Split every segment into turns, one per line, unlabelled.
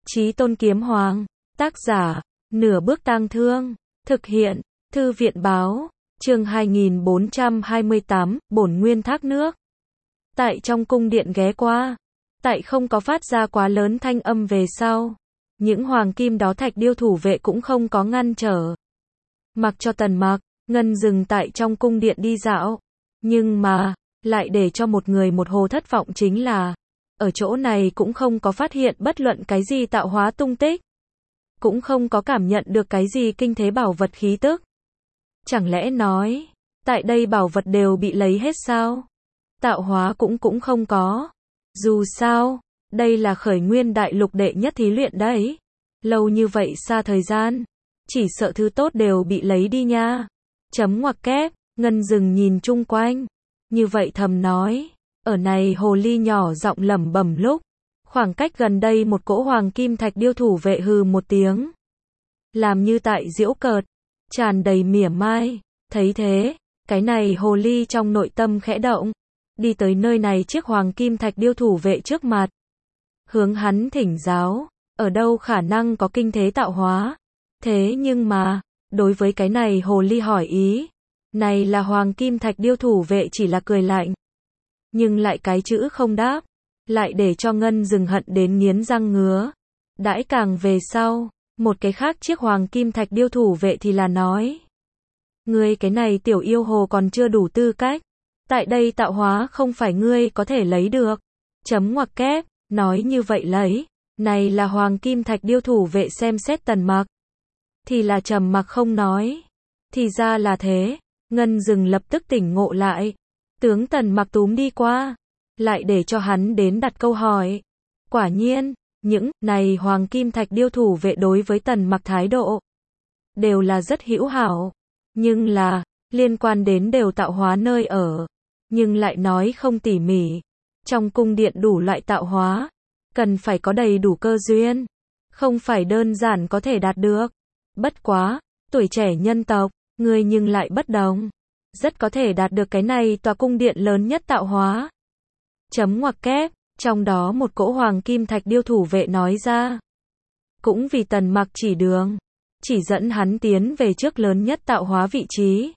Chí Tôn Kiếm Hoàng. Tác giả, Nửa Bước Tang Thương. Thực hiện, Thư viện báo. Chương 2428, Bổn Nguyên Thác Nước. Tại trong cung điện ghé qua, tại không có phát ra quá lớn thanh âm về sau. Những hoàng kim đó thạch điêu thủ vệ cũng không có ngăn trở. Mặc cho Tần Mặc, Ngân dừng tại trong cung điện đi dạo. Nhưng mà, lại để cho một người một hồ thất vọng chính là, ở chỗ này cũng không có phát hiện bất luận cái gì tạo hóa tung tích. Cũng không có cảm nhận được cái gì kinh thế bảo vật khí tức. Chẳng lẽ nói, tại đây bảo vật đều bị lấy hết sao? Tạo hóa cũng không có. Dù sao, đây là khởi nguyên đại lục đệ nhất thí luyện đấy. Lâu như vậy xa thời gian, chỉ sợ thứ tốt đều bị lấy đi nha. Chấm ngoặc kép, Ngân dừng nhìn chung quanh. Như vậy thầm nói, ở này hồ ly nhỏ giọng lẩm bẩm lúc, khoảng cách gần đây một cỗ hoàng kim thạch điêu thủ vệ hừ một tiếng. Làm như tại giễu cợt, tràn đầy mỉa mai. Thấy thế, cái này hồ ly trong nội tâm khẽ động, đi tới nơi này chiếc hoàng kim thạch điêu thủ vệ trước mặt. Hướng hắn thỉnh giáo, ở đâu khả năng có kinh thế tạo hóa. Thế nhưng mà, đối với cái này hồ ly hỏi ý, này là hoàng kim thạch điêu thủ vệ chỉ là cười lạnh. Nhưng lại cái chữ không đáp, lại để cho Ngân dừng hận đến nghiến răng ngứa. Đãi càng về sau, một cái khác chiếc hoàng kim thạch điêu thủ vệ thì là nói. Ngươi cái này tiểu yêu hồ còn chưa đủ tư cách. Tại đây tạo hóa không phải ngươi có thể lấy được. Chấm ngoặc kép, nói như vậy lấy. Này là hoàng kim thạch điêu thủ vệ xem xét Tần Mặc. Thì là trầm mặc không nói. Thì ra là thế. Ngân dừng lập tức tỉnh ngộ lại. Tướng Tần Mặc túm đi qua. Lại để cho hắn đến đặt câu hỏi. Quả nhiên, những này hoàng kim thạch điêu thủ vệ đối với Tần Mặc thái độ đều là rất hữu hảo. Nhưng là, liên quan đến đều tạo hóa nơi ở. Nhưng lại nói không tỉ mỉ. Trong cung điện đủ loại tạo hóa, cần phải có đầy đủ cơ duyên. Không phải đơn giản có thể đạt được. Bất quá, tuổi trẻ nhân tộc, ngươi nhưng lại bất đồng. Rất có thể đạt được cái này tòa cung điện lớn nhất tạo hóa. Chấm ngoặc kép, trong đó một cỗ hoàng kim thạch điêu thủ vệ nói ra. Cũng vì Tần Mặc chỉ đường, chỉ dẫn hắn tiến về trước lớn nhất tạo hóa vị trí.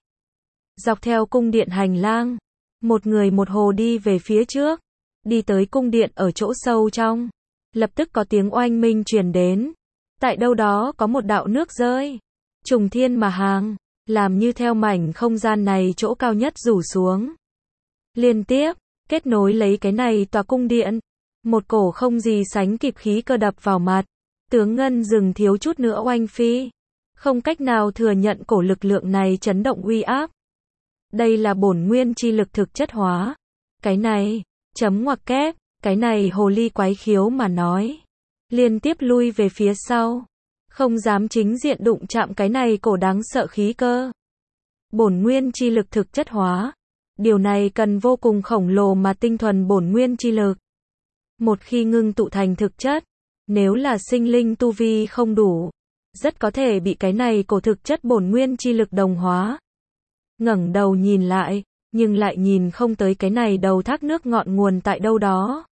Dọc theo cung điện hành lang, một người một hồ đi về phía trước, đi tới cung điện ở chỗ sâu trong. Lập tức có tiếng oanh minh truyền đến. Tại đâu đó có một đạo nước rơi, trùng thiên mà hàng, làm như theo mảnh không gian này chỗ cao nhất rủ xuống. Liên tiếp, kết nối lấy cái này tòa cung điện. Một cổ không gì sánh kịp khí cơ đập vào mặt. Tướng Ngân dừng thiếu chút nữa oanh phi. Không cách nào thừa nhận cổ lực lượng này chấn động uy áp. Đây là bổn nguyên chi lực thực chất hóa. Cái này, chấm ngoặc kép, cái này hồ ly quái khiếu mà nói. Liên tiếp lui về phía sau. Không dám chính diện đụng chạm cái này cổ đáng sợ khí cơ. Bổn nguyên chi lực thực chất hóa. Điều này cần vô cùng khổng lồ mà tinh thuần bổn nguyên chi lực. Một khi ngưng tụ thành thực chất, nếu là sinh linh tu vi không đủ, rất có thể bị cái này cổ thực chất bổn nguyên chi lực đồng hóa. Ngẩng đầu nhìn lại, nhưng lại nhìn không tới cái này đầu thác nước ngọn nguồn tại đâu đó.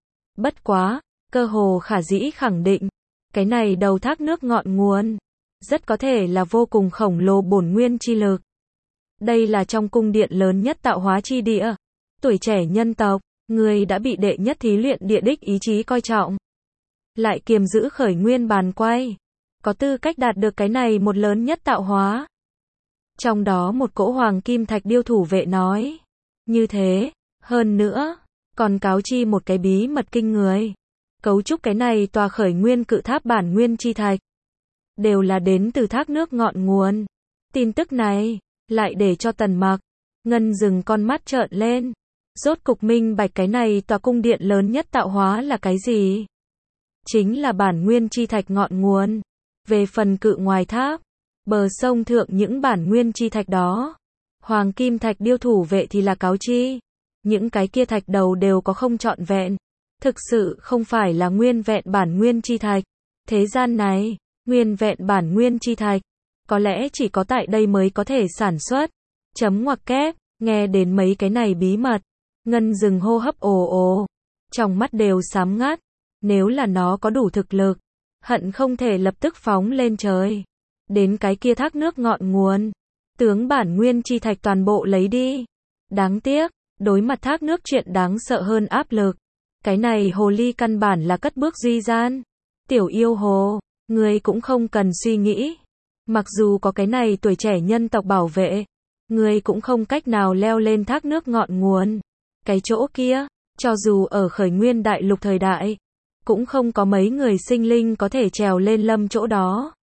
Bất quá, cơ hồ khả dĩ khẳng định, cái này đầu thác nước ngọn nguồn, rất có thể là vô cùng khổng lồ bổn nguyên chi lực. Đây là trong cung điện lớn nhất tạo hóa chi địa. Tuổi trẻ nhân tộc, người đã bị đệ nhất thí luyện địa đích ý chí coi trọng. Lại kiềm giữ khởi nguyên bàn quay. Có tư cách đạt được cái này một lớn nhất tạo hóa. Trong đó một cỗ hoàng kim thạch điêu thủ vệ nói. Như thế, hơn nữa, còn cáo chi một cái bí mật kinh người. Cấu trúc cái này tòa khởi nguyên cự tháp bản nguyên chi thạch. Đều là đến từ thác nước ngọn nguồn. Tin tức này, lại để cho Tần Mặc, Ngân dừng con mắt trợn lên. Rốt cục minh bạch cái này tòa cung điện lớn nhất tạo hóa là cái gì? Chính là bản nguyên chi thạch ngọn nguồn. Về phần cự ngoài tháp, bờ sông thượng những bản nguyên chi thạch đó, hoàng kim thạch điêu thủ vệ thì là cáo chi. Những cái kia thạch đầu đều có không trọn vẹn. Thực sự không phải là nguyên vẹn bản nguyên chi thạch. Thế gian này, nguyên vẹn bản nguyên chi thạch, có lẽ chỉ có tại đây mới có thể sản xuất. Chấm ngoặc kép, nghe đến mấy cái này bí mật. Ngân dừng hô hấp ồ ồ. Trong mắt đều xám ngắt. Nếu là nó có đủ thực lực, hận không thể lập tức phóng lên trời. Đến cái kia thác nước ngọn nguồn, tướng bản nguyên chi thạch toàn bộ lấy đi. Đáng tiếc, đối mặt thác nước chuyện đáng sợ hơn áp lực. Cái này hồ ly căn bản là cất bước duy gian. Tiểu yêu hồ, ngươi cũng không cần suy nghĩ. Mặc dù có cái này tuổi trẻ nhân tộc bảo vệ, ngươi cũng không cách nào leo lên thác nước ngọn nguồn. Cái chỗ kia, cho dù ở khởi nguyên đại lục thời đại, cũng không có mấy người sinh linh có thể trèo lên lâm chỗ đó.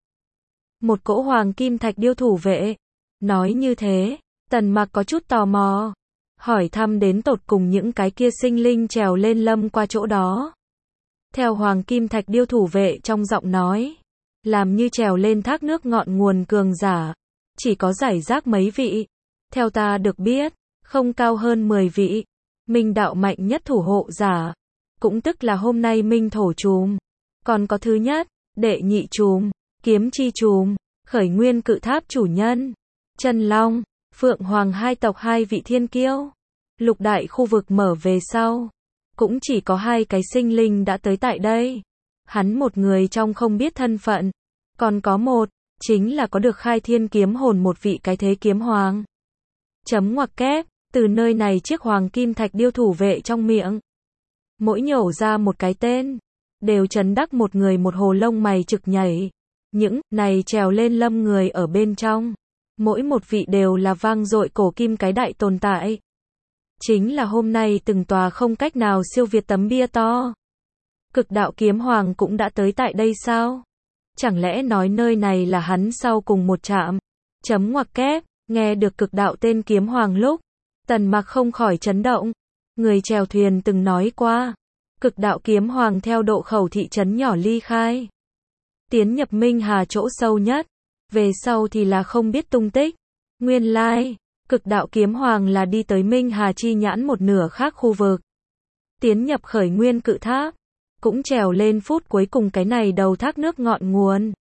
Một cỗ hoàng kim thạch điêu thủ vệ. Nói như thế, Tần Mặc có chút tò mò. Hỏi thăm đến tột cùng những cái kia sinh linh trèo lên lâm qua chỗ đó. Theo hoàng kim thạch điêu thủ vệ trong giọng nói, làm như trèo lên thác nước ngọn nguồn cường giả, chỉ có giải rác mấy vị. Theo ta được biết, không cao hơn 10 vị. Minh đạo mạnh nhất thủ hộ giả, cũng tức là hôm nay Minh thổ trùm. Còn có thứ nhất, đệ nhị trùm, kiếm chi trùm, khởi nguyên cự tháp chủ nhân, Chân Long, Phượng Hoàng hai tộc hai vị thiên kiêu. Lục đại khu vực mở về sau, cũng chỉ có 2 cái sinh linh đã tới tại đây. Hắn một người trong không biết thân phận, còn có một, chính là có được khai thiên kiếm hồn một vị cái thế kiếm hoàng. Chấm ngoặc kép, từ nơi này chiếc hoàng kim thạch điêu thủ vệ trong miệng. Mỗi nhổ ra một cái tên, đều chấn đắc một người một hồ lông mày trực nhảy. Những này trèo lên lâm người ở bên trong, mỗi một vị đều là vang dội cổ kim cái đại tồn tại. Chính là hôm nay từng tòa không cách nào siêu việt tấm bia to. Cực đạo kiếm hoàng cũng đã tới tại đây sao? Chẳng lẽ nói nơi này là hắn sau cùng một trạm? Chấm ngoặc kép, nghe được cực đạo tên kiếm hoàng lúc, Tần Mặc không khỏi chấn động. Người chèo thuyền từng nói qua, cực đạo kiếm hoàng theo độ khẩu thị trấn nhỏ ly khai, tiến nhập Minh Hà chỗ sâu nhất, về sau thì là không biết tung tích. Nguyên lai, cực đạo kiếm hoàng là đi tới Minh Hà chi nhãn một nửa khác khu vực, tiến nhập khởi nguyên cự tháp, cũng trèo lên phút cuối cùng cái này đầu thác nước ngọn nguồn.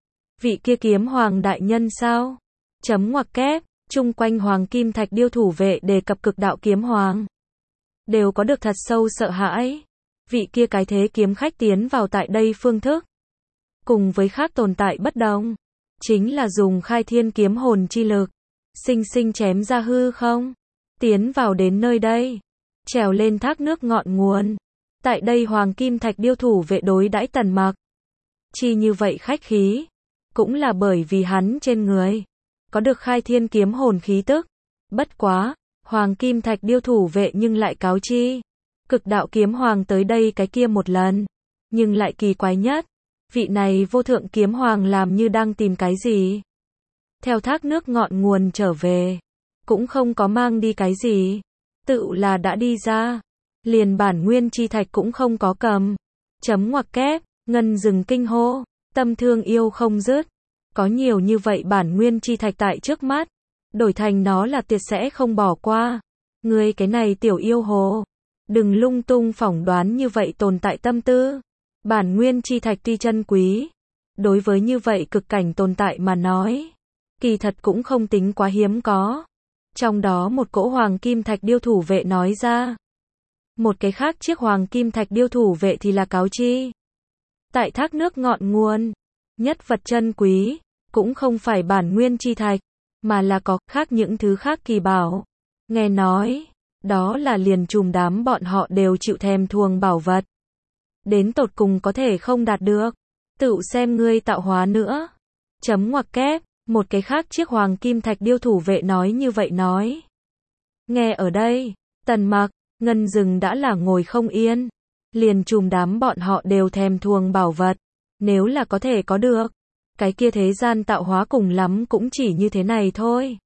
Vị kia kiếm hoàng đại nhân sao? Chấm ngoặc kép, chung quanh hoàng kim thạch điêu thủ vệ đề cập cực đạo kiếm hoàng, đều có được thật sâu sợ hãi. Vị kia cái thế kiếm khách tiến vào tại đây phương thức, cùng với khác tồn tại bất đồng, chính là dùng khai thiên kiếm hồn chi lực, sinh sinh chém ra hư không, tiến vào đến nơi đây, trèo lên thác nước ngọn nguồn. Tại đây hoàng kim thạch điêu thủ vệ đối đãi Tần Mặc, chi như vậy khách khí, cũng là bởi vì hắn trên người có được khai thiên kiếm hồn khí tức. Bất quá, hoàng kim thạch điêu thủ vệ nhưng lại cáo chi, cực đạo kiếm hoàng tới đây cái kia một lần, nhưng lại kỳ quái nhất, vị này vô thượng kiếm hoàng làm như đang tìm cái gì. Theo thác nước ngọn nguồn trở về, cũng không có mang đi cái gì, tự là đã đi ra, liền bản nguyên chi thạch cũng không có cầm. Chấm ngoặc kép, ngân rừng kinh hô, tâm thương yêu không dứt. Có nhiều như vậy bản nguyên chi thạch tại trước mắt, đổi thành nó là tuyệt sẽ không bỏ qua. Ngươi cái này tiểu yêu hồ, đừng lung tung phỏng đoán như vậy tồn tại tâm tư. Bản nguyên chi thạch tuy chân quý, đối với như vậy cực cảnh tồn tại mà nói, kỳ thật cũng không tính quá hiếm có. Trong đó một cỗ hoàng kim thạch điêu thủ vệ nói ra. Một cái khác chiếc hoàng kim thạch điêu thủ vệ thì là cáo chi. Tại thác nước ngọn nguồn, nhất vật chân quý, cũng không phải bản nguyên chi thạch, mà là có khác những thứ khác kỳ bảo. Nghe nói, đó là liền chùm đám bọn họ đều chịu thèm thuồng bảo vật. Đến tột cùng có thể không đạt được, tự xem ngươi tạo hóa nữa. Chấm ngoặc kép, một cái khác chiếc hoàng kim thạch điêu thủ vệ nói như vậy nói. Nghe ở đây, Tần Mặc, ngân rừng đã là ngồi không yên. Liền chùm đám bọn họ đều thèm thuồng bảo vật. Nếu là có thể có được, cái kia thế gian tạo hóa cùng lắm cũng chỉ như thế này thôi.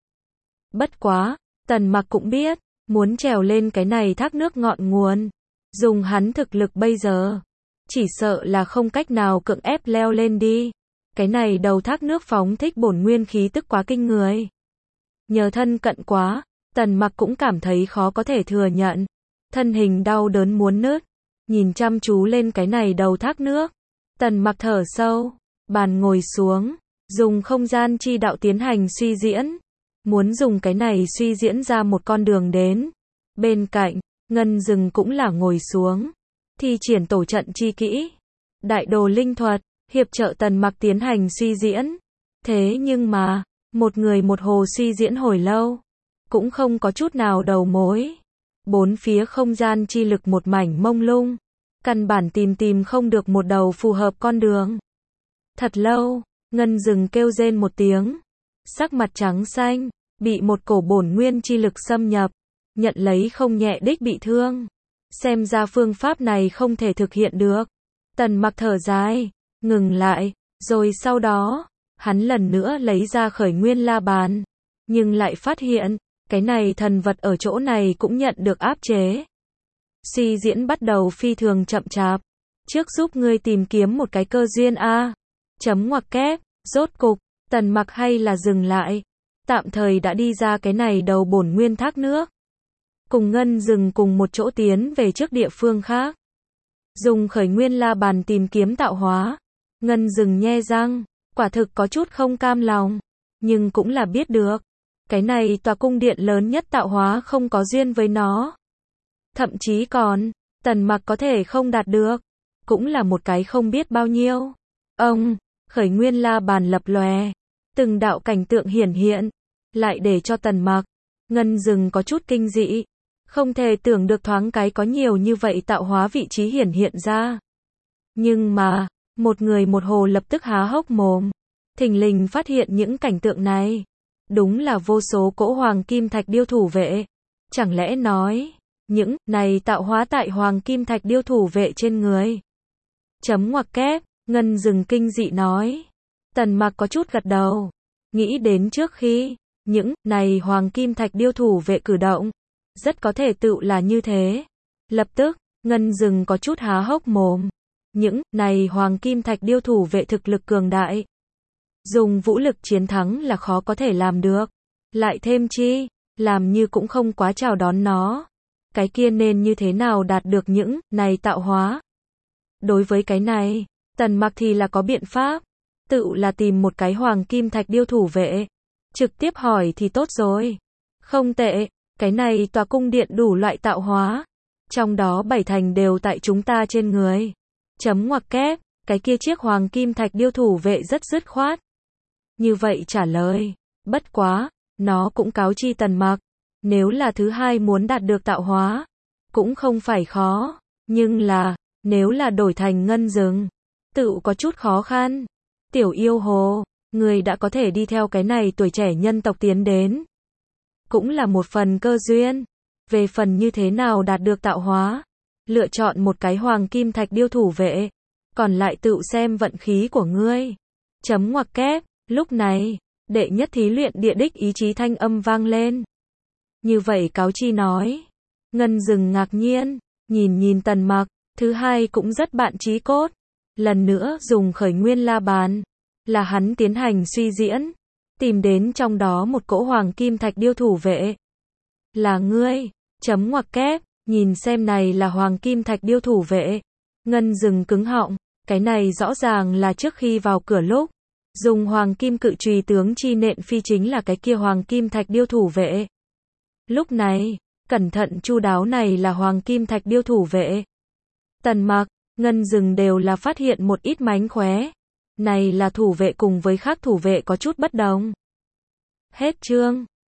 Bất quá, Tần Mặc cũng biết, muốn trèo lên cái này thác nước ngọn nguồn, dùng hắn thực lực bây giờ, chỉ sợ là không cách nào cưỡng ép leo lên đi. Cái này đầu thác nước phóng thích bổn nguyên khí tức quá kinh người. Nhờ thân cận quá, Tần Mặc cũng cảm thấy khó có thể thừa nhận. Thân hình đau đớn muốn nứt, nhìn chăm chú lên cái này đầu thác nước. Tần Mặc thở sâu, bàn ngồi xuống, dùng không gian chi đạo tiến hành suy diễn. Muốn dùng cái này suy diễn ra một con đường đến. Bên cạnh, ngân rừng cũng là ngồi xuống, thi triển tổ trận chi kỹ. Đại đồ linh thuật, hiệp trợ Tần Mặc tiến hành suy diễn. Thế nhưng mà, một người một hồ suy diễn hồi lâu, cũng không có chút nào đầu mối. Bốn phía không gian chi lực một mảnh mông lung, căn bản tìm không được một đầu phù hợp con đường. Thật lâu, Ngân Dừng kêu rên một tiếng, sắc mặt trắng xanh, bị một cổ bổn nguyên chi lực xâm nhập, nhận lấy không nhẹ đích bị thương. Xem ra phương pháp này không thể thực hiện được. Tần Mặc thở dài, ngừng lại, rồi sau đó, hắn lần nữa lấy ra Khởi Nguyên La Bàn, nhưng lại phát hiện, cái này thần vật ở chỗ này cũng nhận được áp chế. Suy diễn bắt đầu phi thường chậm chạp. Trước giúp ngươi tìm kiếm một cái cơ duyên a. Chấm ngoặc kép, rốt cục, Tần Mặc hay là dừng lại. Tạm thời đã đi ra cái này đầu bổn nguyên thác nước. Cùng Ngân Dừng cùng một chỗ tiến về trước địa phương khác. Dùng Khởi Nguyên La Bàn tìm kiếm tạo hóa. Ngân Dừng nhe răng, quả thực có chút không cam lòng. Nhưng cũng là biết được. Cái này tòa cung điện lớn nhất tạo hóa không có duyên với nó. Thậm chí còn, Tần Mặc có thể không đạt được. Cũng là một cái không biết bao nhiêu. Ông, Khởi Nguyên La Bàn lập lòe. Từng đạo cảnh tượng hiển hiện. Lại để cho Tần Mặc, Ngân Dừng có chút kinh dị. Không thể tưởng được thoáng cái có nhiều như vậy tạo hóa vị trí hiển hiện ra. Nhưng mà, một người một hồ lập tức há hốc mồm. Thình lình phát hiện những cảnh tượng này. Đúng là vô số cỗ hoàng kim thạch điêu thủ vệ. Chẳng lẽ nói, những này tạo hóa tại hoàng kim thạch điêu thủ vệ trên người. Chấm ngoặc kép, Ngân Dừng kinh dị nói. Tần Mặc có chút gật đầu. Nghĩ đến trước khi, những này hoàng kim thạch điêu thủ vệ cử động. Rất có thể tự là như thế. Lập tức, Ngân Dừng có chút há hốc mồm. Những này hoàng kim thạch điêu thủ vệ thực lực cường đại. Dùng vũ lực chiến thắng là khó có thể làm được. Lại thêm chi, làm như cũng không quá chào đón nó. Cái kia nên như thế nào đạt được những này tạo hóa. Đối với cái này, Tần Mặc thì là có biện pháp. Tự là tìm một cái hoàng kim thạch điêu thủ vệ. Trực tiếp hỏi thì tốt rồi. Không tệ, cái này tòa cung điện đủ loại tạo hóa. Trong đó 7 thành đều tại chúng ta trên người. Chấm ngoặc kép, cái kia chiếc hoàng kim thạch điêu thủ vệ rất dứt khoát. Như vậy trả lời. Bất quá, nó cũng cáo chi Tần Mặc. Nếu là thứ hai muốn đạt được tạo hóa, cũng không phải khó. Nhưng là, nếu là đổi thành Ngân Dừng, tự có chút khó khăn. Tiểu yêu hồ, người đã có thể đi theo cái này tuổi trẻ nhân tộc tiến đến. Cũng là một phần cơ duyên. Về phần như thế nào đạt được tạo hóa, lựa chọn một cái hoàng kim thạch điêu thủ vệ. Còn lại tự xem vận khí của ngươi. Chấm ngoặc kép, lúc này, đệ nhất thí luyện địa đích ý chí thanh âm vang lên. Như vậy cáo chi nói. Ngân Dừng ngạc nhiên, nhìn Tần Mặc, thứ hai cũng rất bạn chí cốt. Lần nữa dùng Khởi Nguyên La Bàn, là hắn tiến hành suy diễn, tìm đến trong đó một cỗ hoàng kim thạch điêu thủ vệ. Là ngươi, chấm ngoặc kép, nhìn xem này là hoàng kim thạch điêu thủ vệ. Ngân Dừng cứng họng, cái này rõ ràng là trước khi vào cửa lúc, dùng hoàng kim cự chùy tướng chi nện phi chính là cái kia hoàng kim thạch điêu thủ vệ. Lúc này, cẩn thận chu đáo này là hoàng kim thạch điêu thủ vệ. Tần Mặc, Ngân Dừng đều là phát hiện một ít mánh khóe. Này là thủ vệ cùng với khác thủ vệ có chút bất đồng. Hết chương.